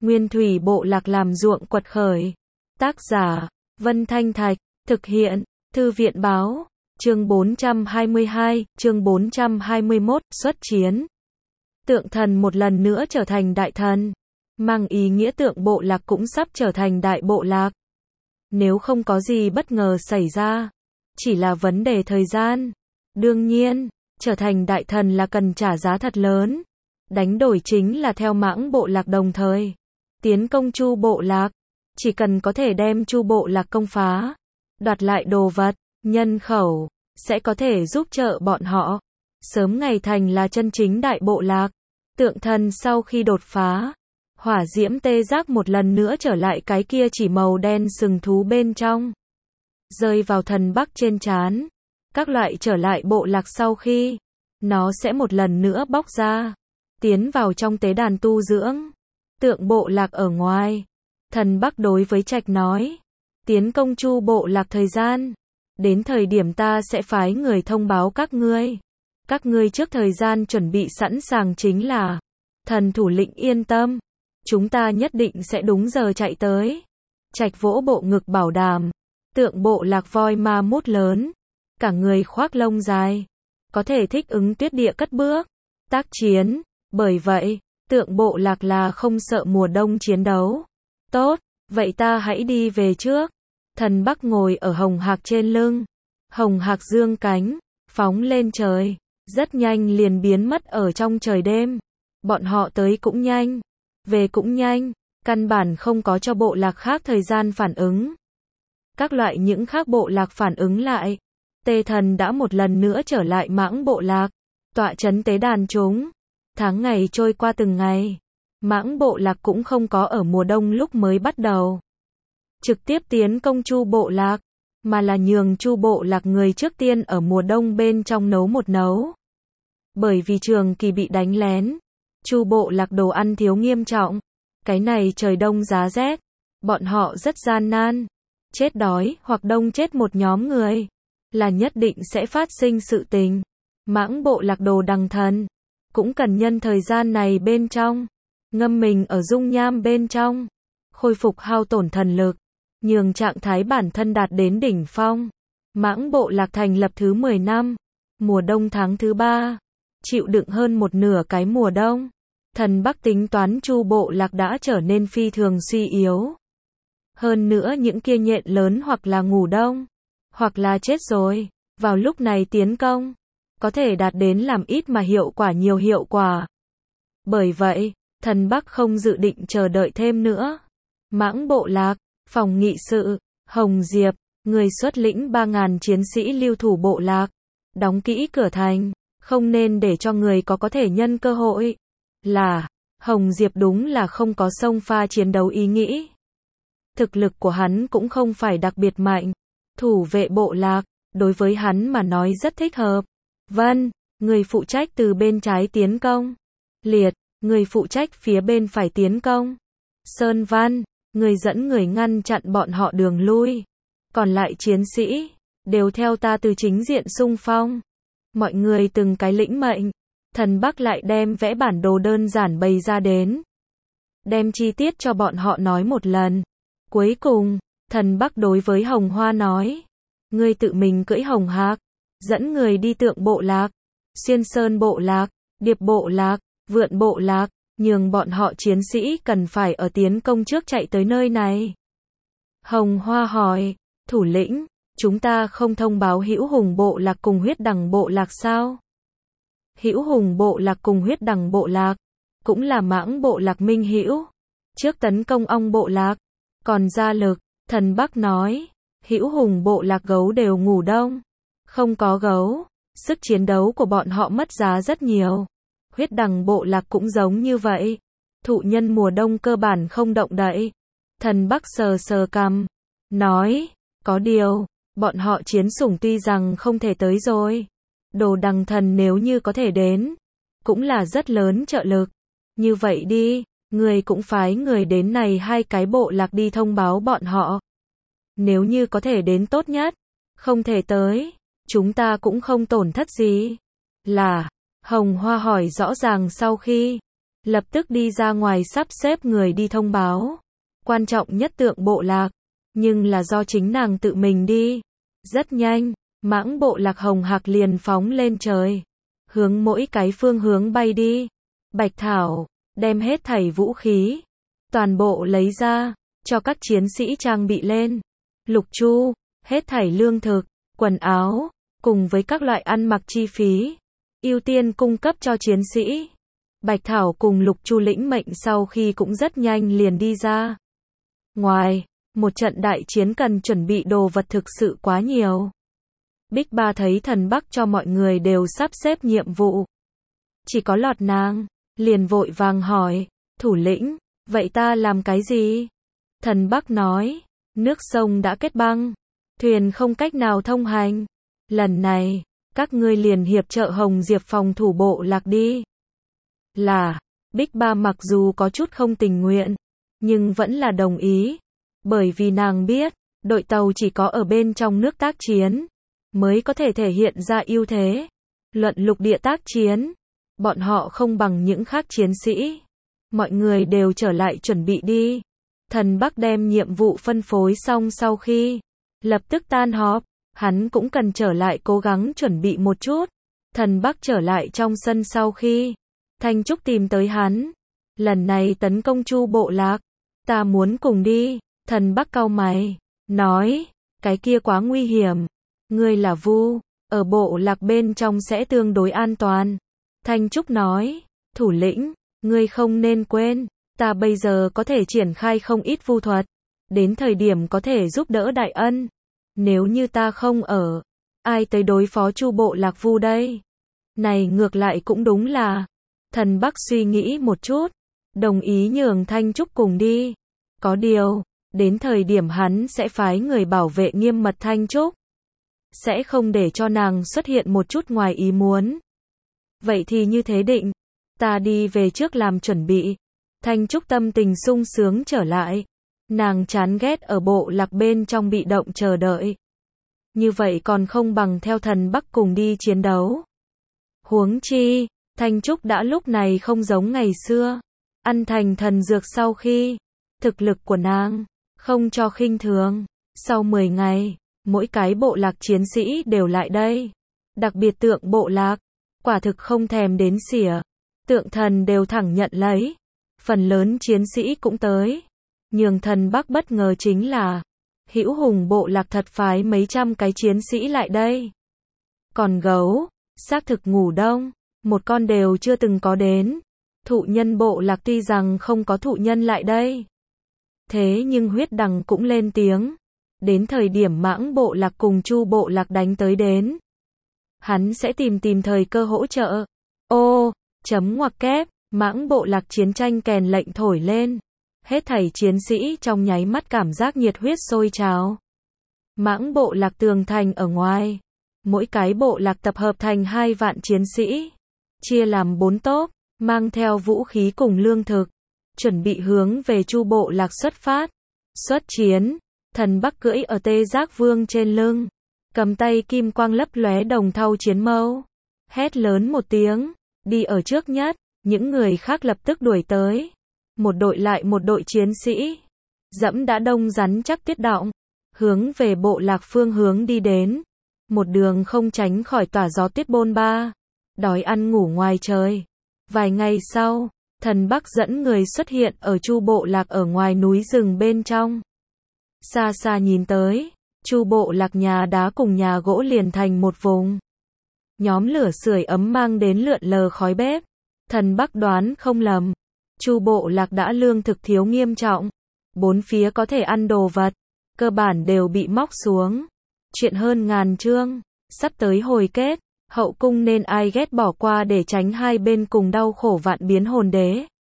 Nguyên thủy bộ lạc làm ruộng quật khởi. Tác giả, Vân Thanh Thạch, thực hiện, Thư viện báo, chương 422, chương 421, xuất chiến. Tượng thần một lần nữa trở thành đại thần, mang ý nghĩa tượng bộ lạc cũng sắp trở thành đại bộ lạc. Nếu không có gì bất ngờ xảy ra, chỉ là vấn đề thời gian. Đương nhiên, trở thành đại thần là cần trả giá thật lớn. Đánh đổi chính là theo mãng bộ lạc đồng thời tiến công Chu bộ lạc. Chỉ cần có thể đem Chu bộ lạc công phá, đoạt lại đồ vật, nhân khẩu, sẽ có thể giúp trợ bọn họ sớm ngày thành là chân chính đại bộ lạc. Tượng thần sau khi đột phá, hỏa diễm tê giác một lần nữa trở lại cái kia chỉ màu đen sừng thú bên trong, rơi vào thần Bắc trên trán. Các loại trở lại bộ lạc sau khi, nó sẽ một lần nữa bóc ra, tiến vào trong tế đàn tu dưỡng. Tượng bộ lạc ở ngoài, thần Bắc đối với Trạch nói, tiến công Chu bộ lạc thời gian, đến thời điểm ta sẽ phái người thông báo các ngươi. Các ngươi trước thời gian chuẩn bị sẵn sàng chính là, thần thủ lĩnh yên tâm, chúng ta nhất định sẽ đúng giờ chạy tới. Trạch vỗ bộ ngực bảo đảm. Tượng bộ lạc voi ma mút lớn, cả người khoác lông dài, có thể thích ứng tuyết địa cất bước, tác chiến. Bởi vậy, tượng bộ lạc là không sợ mùa đông chiến đấu. Tốt, vậy ta hãy đi về trước. Thần Bắc ngồi ở hồng hạc trên lưng. Hồng hạc dương cánh, phóng lên trời, rất nhanh liền biến mất ở trong trời đêm. Bọn họ tới cũng nhanh, về cũng nhanh, căn bản không có cho bộ lạc khác thời gian phản ứng. Các loại những khác bộ lạc phản ứng lại, Tê thần đã một lần nữa trở lại mãng bộ lạc, tọa trấn tế đàn chúng. Tháng ngày trôi qua từng ngày, mãng bộ lạc cũng không có ở mùa đông lúc mới bắt đầu trực tiếp tiến công Chu bộ lạc, mà là nhường Chu bộ lạc người trước tiên ở mùa đông bên trong nấu một nấu. Bởi vì trường kỳ bị đánh lén, Chu bộ lạc đồ ăn thiếu nghiêm trọng. Cái này trời đông giá rét, bọn họ rất gian nan. Chết đói hoặc đông chết một nhóm người, là nhất định sẽ phát sinh sự tình. Mãng bộ lạc đồ đằng thần, cũng cần nhân thời gian này bên trong, ngâm mình ở dung nham bên trong, khôi phục hao tổn thần lực, nhường trạng thái bản thân đạt đến đỉnh phong. Mãng bộ lạc thành lập thứ 10 năm, mùa đông tháng thứ 3, chịu đựng hơn một nửa cái mùa đông. Thần Bắc tính toán Chu bộ lạc đã trở nên phi thường suy yếu. Hơn nữa những kia nhện lớn hoặc là ngủ đông, hoặc là chết rồi, vào lúc này tiến công, có thể đạt đến làm ít mà hiệu quả nhiều hiệu quả. Bởi vậy, thần Bắc không dự định chờ đợi thêm nữa. Mãng bộ lạc, phòng nghị sự, Hồng Diệp, người xuất lĩnh 3.000 chiến sĩ lưu thủ bộ lạc, đóng kỹ cửa thành, không nên để cho người có thể nhân cơ hội. Là, Hồng Diệp đúng là không có xông pha chiến đấu ý nghĩ. Thực lực của hắn cũng không phải đặc biệt mạnh. Thủ vệ bộ lạc, đối với hắn mà nói rất thích hợp. Vân, người phụ trách từ bên trái tiến công. Liệt, người phụ trách phía bên phải tiến công. Sơn Văn, người dẫn người ngăn chặn bọn họ đường lui. Còn lại chiến sĩ, đều theo ta từ chính diện xung phong. Mọi người từng cái lĩnh mệnh. Thần Bắc lại đem vẽ bản đồ đơn giản bày ra đến. Đem chi tiết cho bọn họ nói một lần. Cuối cùng, thần Bắc đối với Hồng Hoa nói. Ngươi tự mình cưỡi hồng hạc, dẫn người đi tượng bộ lạc, xuyên sơn bộ lạc, điệp bộ lạc, vượn bộ lạc, nhường bọn họ chiến sĩ cần phải ở tiến công trước chạy tới nơi này. Hồng Hoa hỏi, thủ lĩnh, chúng ta không thông báo Hữu Hùng bộ lạc cùng Huyết Đằng bộ lạc sao? Hữu Hùng bộ lạc cùng Huyết Đằng bộ lạc, cũng là mãng bộ lạc minh hữu, trước tấn công ong bộ lạc, còn ra lực. Thần Bắc nói, Hữu Hùng bộ lạc gấu đều ngủ đông, không có gấu, sức chiến đấu của bọn họ mất giá rất nhiều. Huyết Đằng bộ lạc cũng giống như vậy, thụ nhân mùa đông cơ bản không động đậy. Thần Bắc sờ sờ cằm, nói, có điều, bọn họ chiến sủng tuy rằng không thể tới rồi, đồ đằng thần nếu như có thể đến, cũng là rất lớn trợ lực. Như vậy đi, người cũng phái người đến này hai cái bộ lạc đi thông báo bọn họ. Nếu như có thể đến tốt nhất, không thể tới, chúng ta cũng không tổn thất gì. Là, Hồng Hoa hỏi rõ ràng sau khi, lập tức đi ra ngoài sắp xếp người đi thông báo. Quan trọng nhất Tượng Bộ Lạc, nhưng là do chính nàng tự mình đi. Rất nhanh, mãng bộ lạc hồng hạc liền phóng lên trời, hướng mỗi cái phương hướng bay đi. Bạch Thảo đem hết thảy vũ khí toàn bộ lấy ra, cho các chiến sĩ trang bị lên. Lục Chu, hết thảy lương thực, quần áo, cùng với các loại ăn mặc chi phí, ưu tiên cung cấp cho chiến sĩ. Bạch Thảo cùng Lục Chu lĩnh mệnh sau khi cũng rất nhanh liền đi ra. Ngoài, một trận đại chiến cần chuẩn bị đồ vật thực sự quá nhiều. Bích Ba thấy Thần Bắc cho mọi người đều sắp xếp nhiệm vụ. Chỉ có Lọt nàng, liền vội vàng hỏi, thủ lĩnh, vậy ta làm cái gì? Thần Bắc nói, nước sông đã kết băng, thuyền không cách nào thông hành. Lần này, các ngươi liền hiệp trợ Hồng Diệp phòng thủ bộ lạc đi. Là, Bích Ba mặc dù có chút không tình nguyện, nhưng vẫn là đồng ý. Bởi vì nàng biết, đội tàu chỉ có ở bên trong nước tác chiến, mới có thể thể hiện ra ưu thế. Luận lục địa tác chiến, bọn họ không bằng những khác chiến sĩ. Mọi người đều trở lại chuẩn bị đi. Thần Bắc đem nhiệm vụ phân phối xong sau khi lập tức tan họp, hắn cũng cần trở lại cố gắng chuẩn bị một chút. Thần Bắc trở lại trong sân sau khi Thanh Trúc tìm tới hắn. Lần này tấn công Chu bộ lạc, ta muốn cùng đi. Thần Bắc cau mày, nói, cái kia quá nguy hiểm. Ngươi là Vu, ở bộ lạc bên trong sẽ tương đối an toàn. Thanh Trúc nói, thủ lĩnh, ngươi không nên quên, ta bây giờ có thể triển khai không ít vu thuật, đến thời điểm có thể giúp đỡ đại ân. Nếu như ta không ở, ai tới đối phó Chu bộ lạc Vu đây? Này ngược lại cũng đúng là. Thần Bắc suy nghĩ một chút, đồng ý nhường Thanh Trúc cùng đi. Có điều, đến thời điểm hắn sẽ phái người bảo vệ nghiêm mật Thanh Trúc, sẽ không để cho nàng xuất hiện một chút ngoài ý muốn. Vậy thì như thế định, ta đi về trước làm chuẩn bị. Thanh Trúc tâm tình sung sướng trở lại. Nàng chán ghét ở bộ lạc bên trong bị động chờ đợi. Như vậy còn không bằng theo Thần Bắc cùng đi chiến đấu. Huống chi, Thanh Trúc đã lúc này không giống ngày xưa. Ăn thành thần dược sau khi, thực lực của nàng không cho khinh thường. Sau 10 ngày, mỗi cái bộ lạc chiến sĩ đều lại đây. Đặc biệt Tượng bộ lạc, quả thực không thèm đến xỉa. Tượng Thần đều thẳng nhận lấy. Phần lớn chiến sĩ cũng tới. Nhường Thần Bắc bất ngờ chính là Hữu Hùng bộ lạc thật phái mấy trăm cái chiến sĩ lại đây. Còn gấu, xác thực ngủ đông, một con đều chưa từng có đến. Thụ nhân bộ lạc tuy rằng không có thụ nhân lại đây, thế nhưng huyết đằng cũng lên tiếng. Đến thời điểm mãng bộ lạc cùng Chu bộ lạc đánh tới đến, hắn sẽ tìm thời cơ hỗ trợ. Ô, chấm ngoặc kép, mãng bộ lạc chiến tranh kèn lệnh thổi lên. Hết thảy chiến sĩ trong nháy mắt cảm giác nhiệt huyết sôi trào. Mãng bộ lạc tường thành ở ngoài, mỗi cái bộ lạc tập hợp thành 2 vạn chiến sĩ, chia làm 4 tốp, mang theo vũ khí cùng lương thực, chuẩn bị hướng về Chu bộ lạc xuất phát. Xuất chiến, Thần Bắc cưỡi ở Tê Giác Vương trên lưng, cầm tay kim quang lấp lóe đồng thau chiến mâu, hét lớn một tiếng, đi ở trước nhất, những người khác lập tức đuổi tới. Một đội lại một đội chiến sĩ, dẫm đã đông rắn chắc tuyết động, hướng về bộ lạc phương hướng đi đến. Một đường không tránh khỏi tỏa gió tuyết bôn ba, đói ăn ngủ ngoài trời. Vài ngày sau, Thần Bắc dẫn người xuất hiện ở Chu bộ lạc ở ngoài núi rừng bên trong. Xa xa nhìn tới, Chu bộ lạc nhà đá cùng nhà gỗ liền thành một vùng. Nhóm lửa sưởi ấm mang đến lượn lờ khói bếp. Thần Bắc đoán không lầm, Chu bộ lạc đã lương thực thiếu nghiêm trọng. 4 phía có thể ăn đồ vật, cơ bản đều bị móc xuống. Chuyện hơn ngàn chương, sắp tới hồi kết, hậu cung nên ai ghét bỏ qua để tránh hai bên cùng đau khổ vạn biến hồn đế.